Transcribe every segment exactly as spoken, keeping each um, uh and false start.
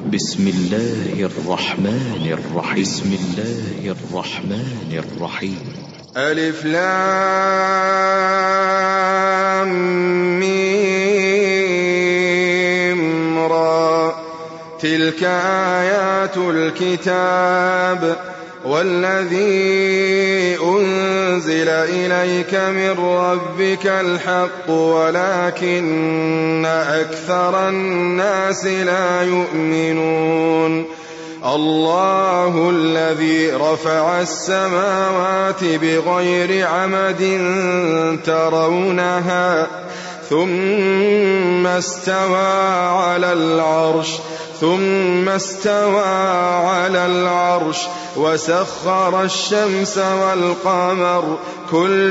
بسم الله الرحمن الرحيم بسم الله الرحمن الرحيم ألف لام ميم را تلك آيات الكتاب والذي أنزل إليك من ربك الحق ولكن أكثر الناس لا يؤمنون الله الذي رفع السماوات بغير عمد ترونها ثم استوى على العرش ثم استوى على العرش وسخر الشمس والقمر كل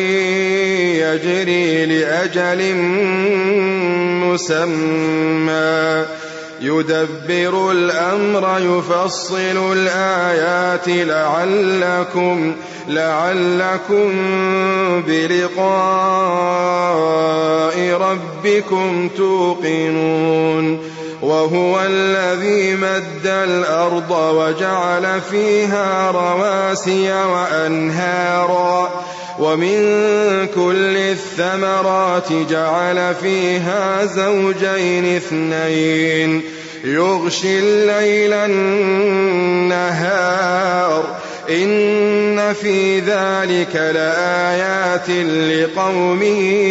يجري لأجل مسمى يدبر الأمر يفصل الآيات لعلكم لعلكم بلقاء ربكم توقنون وهو الذي مد الأرض وجعل فيها رواسي وأنهارا ومن كل الثمرات جعل فيها زوجين اثنين يغشي الليل النهار إن في ذلك لآيات لقوم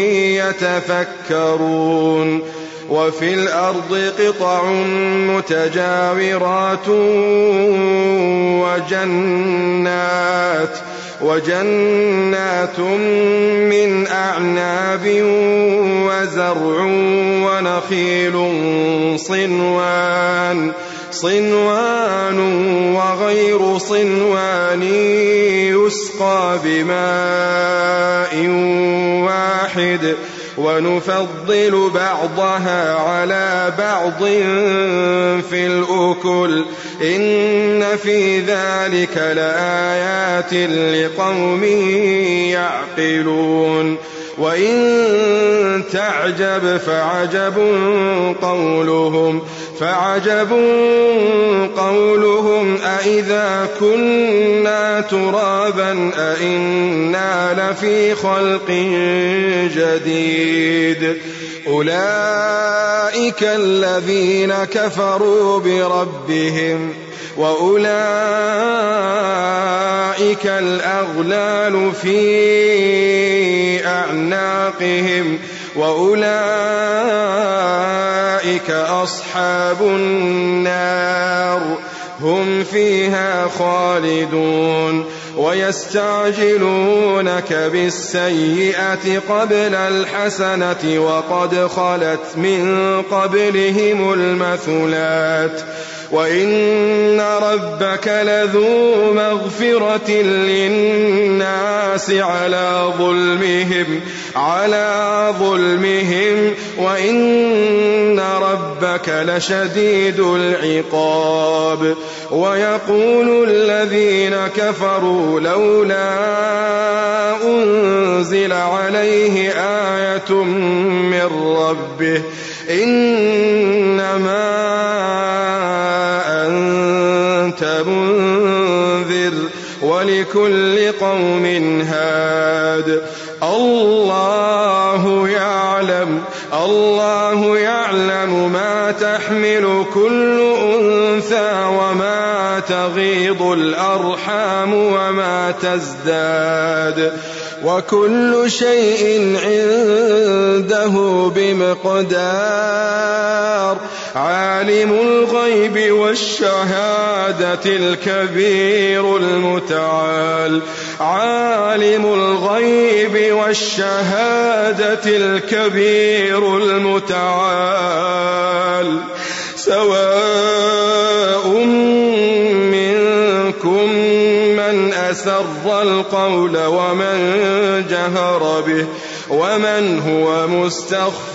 يتفكرون وفي الأرض قطع متجاورات وجنات وجنات من أعناب وزرع ونخيل صنوان صنوان وغير صنوان يسقى بماء واحد ونفضل بعضها على بعض في الأكل إن في ذلك لآيات لقوم يعقلون وإن تعجب فعجب قولهم فعجب قولهم أإذا كنا ترابا أإنا لفي خلق جديد أولئك الذين كفروا بربهم وأولئك الأغلال في أعناقهم وأولئك أصحاب النار هم فيها خالدون ويستعجلونك بالسيئة قبل الحسنة وقد خلت من قبلهم المثلات وإن ربك لذو مغفرة للناس على ظلمهم على ظلمهم وإن ربك لشديد العقاب ويقول الذين كفروا لولا أنزل عليه آية من ربه إنما أنت منذر ولكل قوم هاد الله يعلم الله يعلم ما تحمل كل أنثى وما تغيض الأرحام وما تزداد وكل شيء عنده بمقدار عالم الغيب والشهادة الكبير المتعال عالم الغيب والشهادة الكبير المتعال سواء منكم من أسر القول ومن جهر به ومن هو مستخف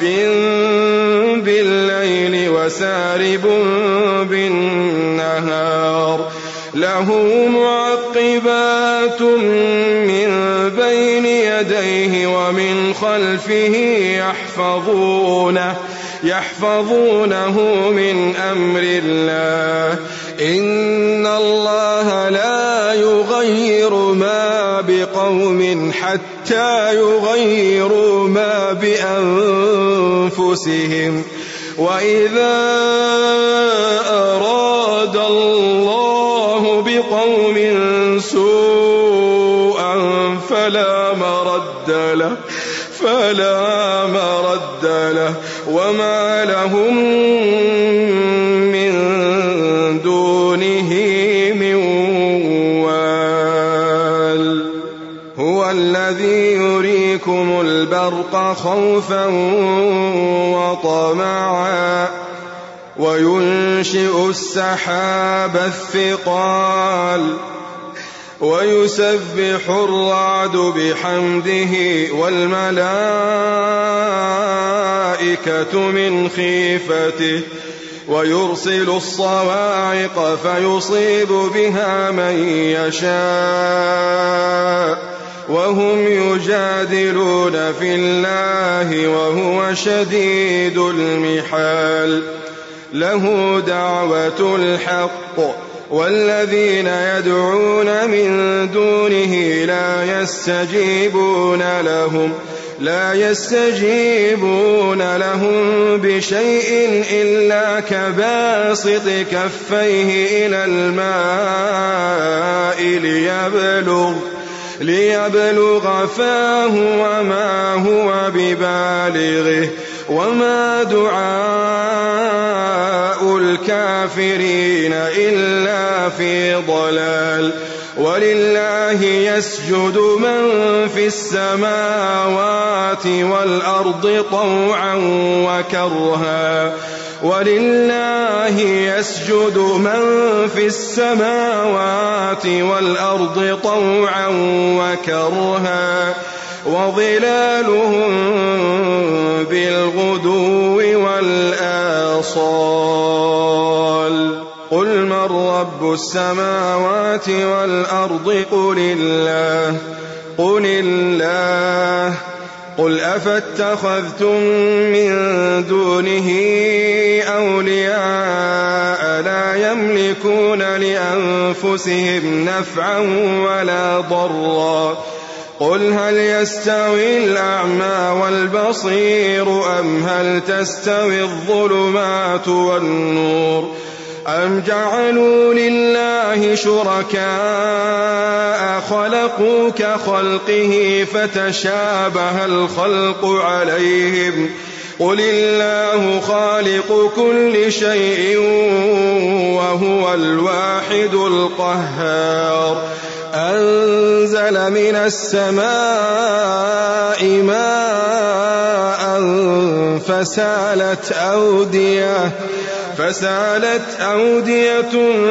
بالليل وسارب بالنهار له معقبات من بين يديه ومن خلفه يحفظونه يحفظونه من أمر الله إن الله لا يغير ما بقوم حتى يغيروا ما بأنفسهم وإذا أراد الله بقوم سوءا فلا مرد له فلا مرد له وما لهم من دونه من وال هو الذي يريكم البرق خوفا وطمعا وينشئ السحاب الثقال ويسبح الرعد بحمده والملائكة من خيفته ويرسل الصواعق فيصيب بها من يشاء وهم يجادلون في الله وهو شديد المحال له دعوة الحق والذين يدعون من دونه لا يستجيبون لهم لا يستجيبون لهم بشيء إلا كباسط كفيه إلى الماء ليبلغ ليبلغ فاه وما هو ببالغه وما دعاء الكافرين إلا في ضلال ولله يسجد من في السماوات والأرض طوعا وكرها ولله يسجد من في السماوات والأرض طوعا وكرها وظلالهم بالغدو والآصال قل من رب السماوات والأرض قل الله قل الله قل أفاتخذتم من دونه أولياء لا يملكون لأنفسهم نفعا ولا ضرا قل هل يستوي الأعمى والبصير أم هل تستوي الظلمات والنور أم جعلوا لله شركاء خلقوا كخلقه فتشابه الخلق عليهم قل الله خالق كل شيء وهو الواحد القهار أنزل من السماء ماء فسالت أودية فسالت أودية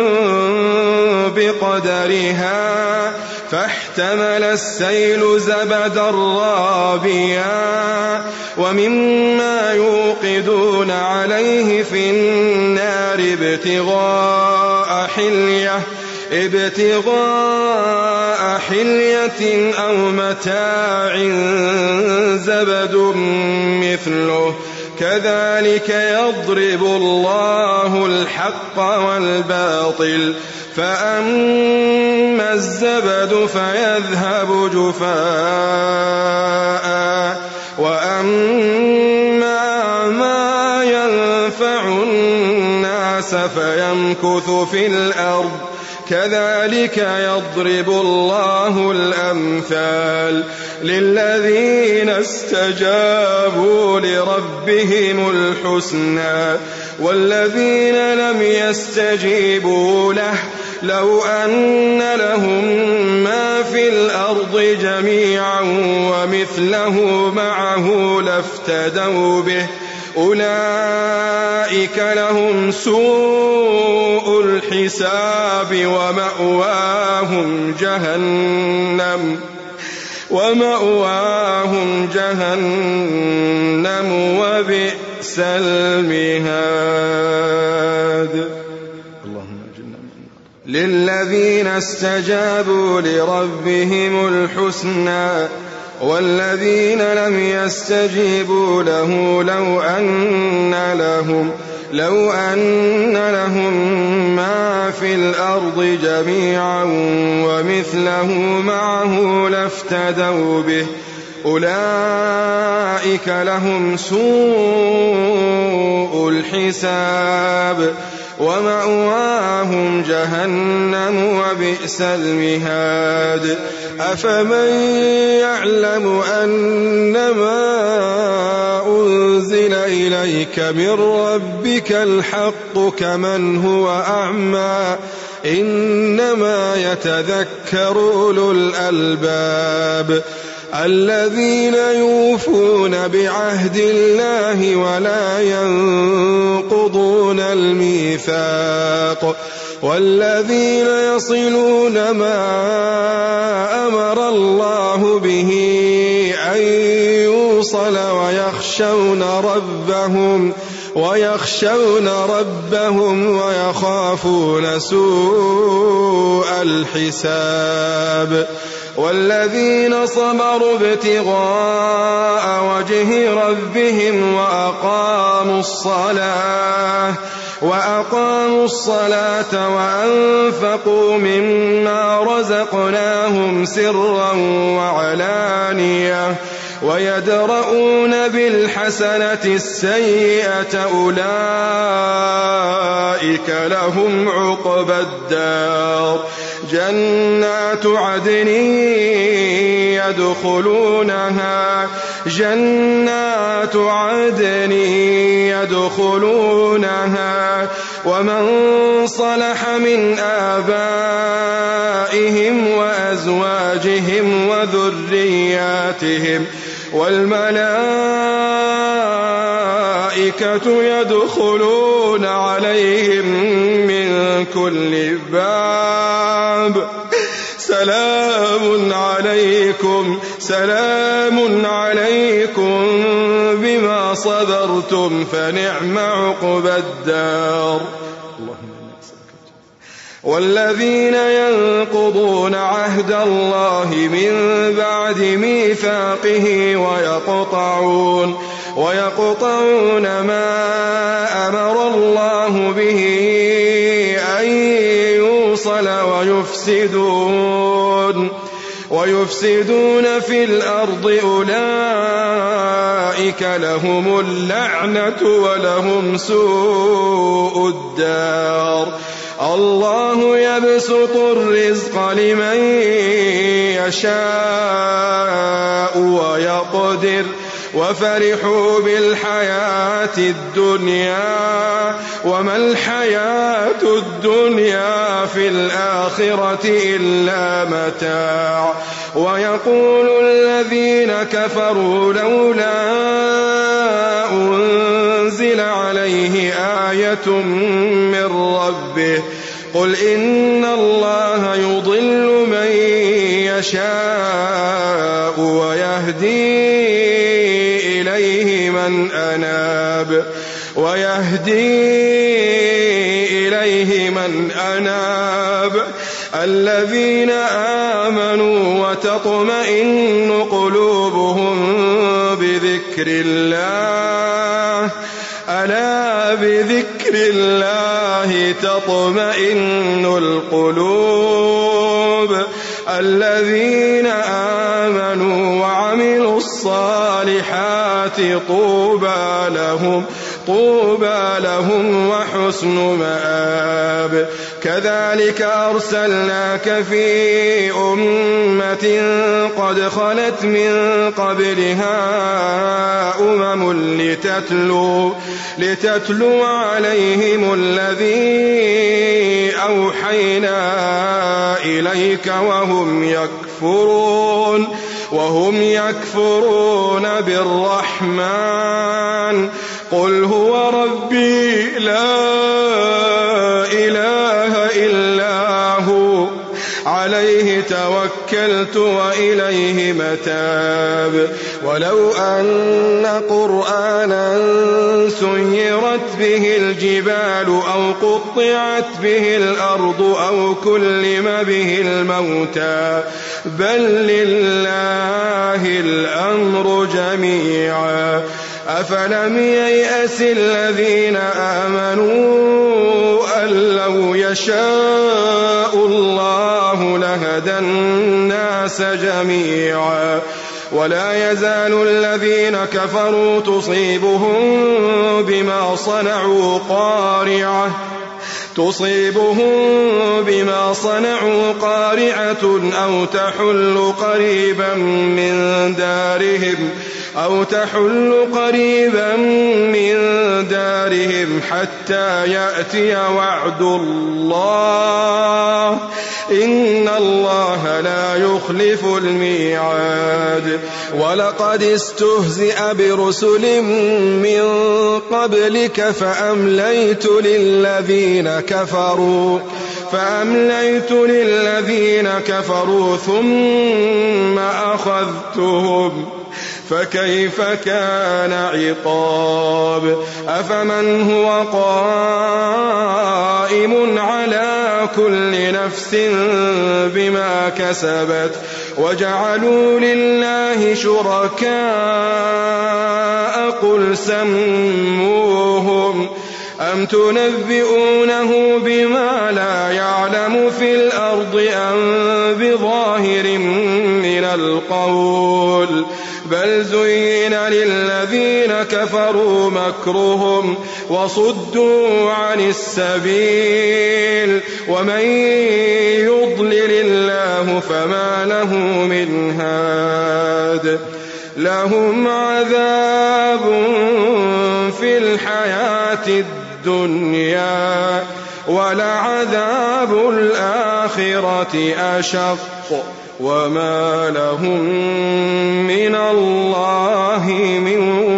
بقدرها فاحتمل السيل زبدا رابيا ومما يوقدون عليه في النار ابتغاء حلية ابتغاء حلية أو متاع زبد مثله كذلك يضرب الله الحق والباطل فأما الزبد فيذهب جفاء وأما ما ينفع الناس فيمكث في الأرض كذلك يضرب الله الأمثال للذين استجابوا لربهم الحسنى والذين لم يستجيبوا له لو أن لهم ما في الأرض جميعا ومثله معه لافتدوا به أولئك لهم سوء الحساب ومأواهم جهنم ومأواهم جهنم وبئس المهاد. اللهم اجعلنا من النار. للذين استجابوا لربهم الحسنى والذين لم يستجيبوا له لو أن لهم لو أن لهم ما في الأرض جميعا ومثله معه لافتدوا به أولئك لهم سوء الحساب ومأواهم جهنم وبئس المهاد أفمن يعلم أنما أنزل إليك من ربك الحق كمن هو أعمى إنما يتذكر أولو الألباب الذين يوفون بعهد الله ولا ينقضون الميثاق والذين يصلون ما أمر الله به أن يوصل ويخشون ربهم ويخشون ربهم ويخافون سوء الحساب والذين صبروا ابتغاء وجه ربهم وأقاموا الصلاة وأقاموا الصلاة وأنفقوا مما رزقناهم سرا وعلانية ويدرؤون بالحسنة السيئة أولئك لهم عقبى الدار جنات عدن يدخلونها جنات عدن يدخلونها ومن صلح من آبائهم وأزواجهم وذرياتهم والملائكة يدخلون عليهم من كل باب سلام عليكم سلام عليكم بما صبرتم فنعم عقبى الدار والذين ينقضون عهد الله من بعد ميثاقه ويقطعون ويقطعون ما أمر الله به أن يوصل ويفسدون ويفسدون في الأرض أولئك لهم اللعنة ولهم سوء الدار الله يبسط الرزق لمن يشاء ويقدر وفرحوا بالحياة الدنيا وما الحياة الدنيا في الآخرة إلا متاع ويقول الذين كفروا لولا أنزل عليه آية من ربه قل إن الله يضل من يشاء ويهدي إليه من أناب ويهدي إليه من أناب الذين آمنوا وتطمئن قلوبهم بذكر الله ألا بذكر الله تطمئن القلوب الذين آمنوا وعملوا الصالحات طوبى لهم طوبى لهم وحسن مآب كذلك أرسلناك في أمة قد خلت من قبلها أمم لتتلو, لتتلو عليهم الذي أوحينا إليك وهم يكفرون وهم يكفرون بالرحمن قل هو ربي لا إله إلا هو عليه توكلت وإليه متاب ولو أن قرآنا سيرت به الجبال أو قطعت به الأرض أو كلم به الموتى بل لله الأمر جميعا أفلم ييأس الذين آمنوا أن لو يشاء الله لهدى الناس جميعا ولا يزال الذين كفروا تصيبهم بما صنعوا قارعة تصيبهم بما صنعوا قارعة أو تحل قريبا من دارهم أو تحل قريبا من دارهم حتى يأتي وعد الله إن الله لا يخلف الميعاد ولقد استهزئ برسل من قبلك فأمليت للذين كفروا فأمليت للذين كفروا ثم أخذتهم فكيف كان عقاب أفمن هو قائم على كل نفس بما كسبت وجعلوا لله شركاء قل سموهم أم تنبئونه بما لا يعلم في الأرض أم بظاهر من القول بل زين للذين كفروا مكرهم وصدوا عن السبيل ومن يضلل الله فما له من هاد لهم عذاب في الحياة الدنيا ولعذاب الآخرة أشق وما لهم من الله من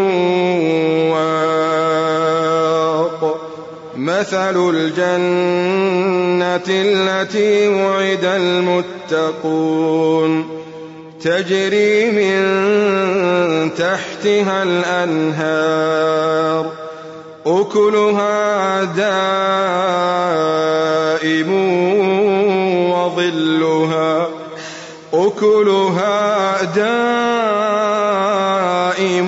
واق مثل الجنة التي وعد المتقون تجري من تحتها الأنهار أكلها دائم وظلها أكلها دائم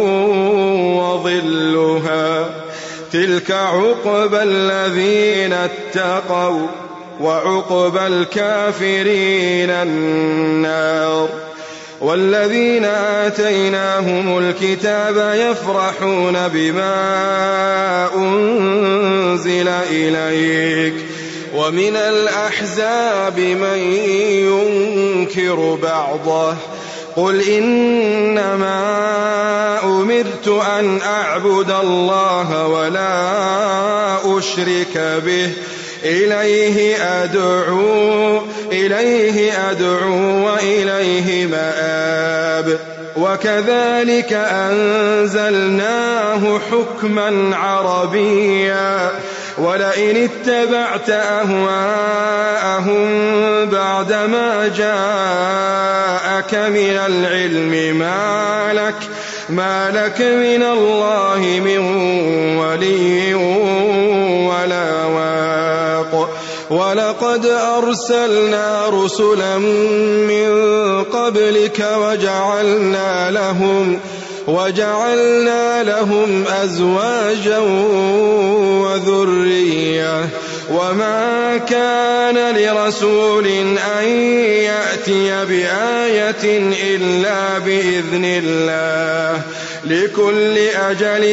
وظلها تلك عقبى الذين اتقوا وعقبى الكافرين النار والذين آتيناهم الكتاب يفرحون بما أنزل إليك ومن الأحزاب من ينكر بعضه قل إنما أمرت أن أعبد الله ولا أشرك به إليه أدعو إليه أدعو وإليه مآب وكذلك أنزلناه حكما عربيا ولئن اتبعت أهواءهم بعدما جاءك من العلم ما لك ما لك من الله من ولي ولا واق ولقد أرسلنا رسلا من قبلك وجعلنا لهم وجعلنا لهم أزواجا وذرية وما كان لرسول أن يأتي بآية إلا بإذن الله لكل أجل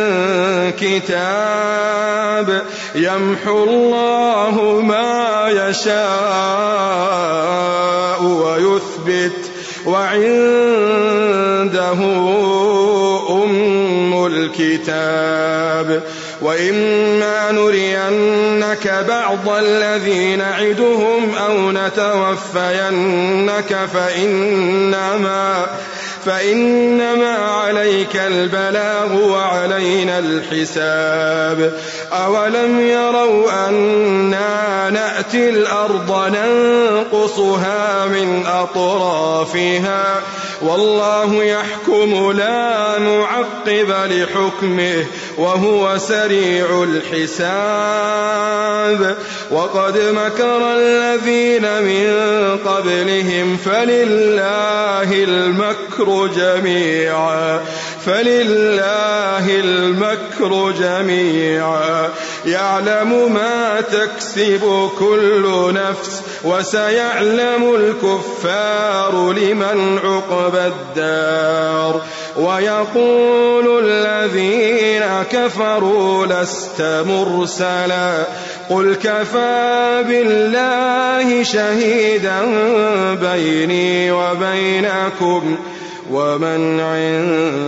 كتاب يمحو الله ما يشاء ويثبت وعنده أم الكتاب وإما نرينك بعض الذي نعدهم أو نتوفينك فإنما فإنما عليك البلاغ وعلينا الحساب أولم يروا أنا نأتي نأتي الأرض ننقصها من أطرافها والله يحكم لا معقب لحكمه وهو سريع الحساب. وقد مكر الذين من قبلهم فلله المكر جميعا فلله المكر جميعا يعلم ما تكسب كل نفس وسيعلم الكفار لمن عقبى الدار. ويقول الذين كفروا لست مرسلا قل كفى بالله شهيدا بيني وبينكم ومن عنده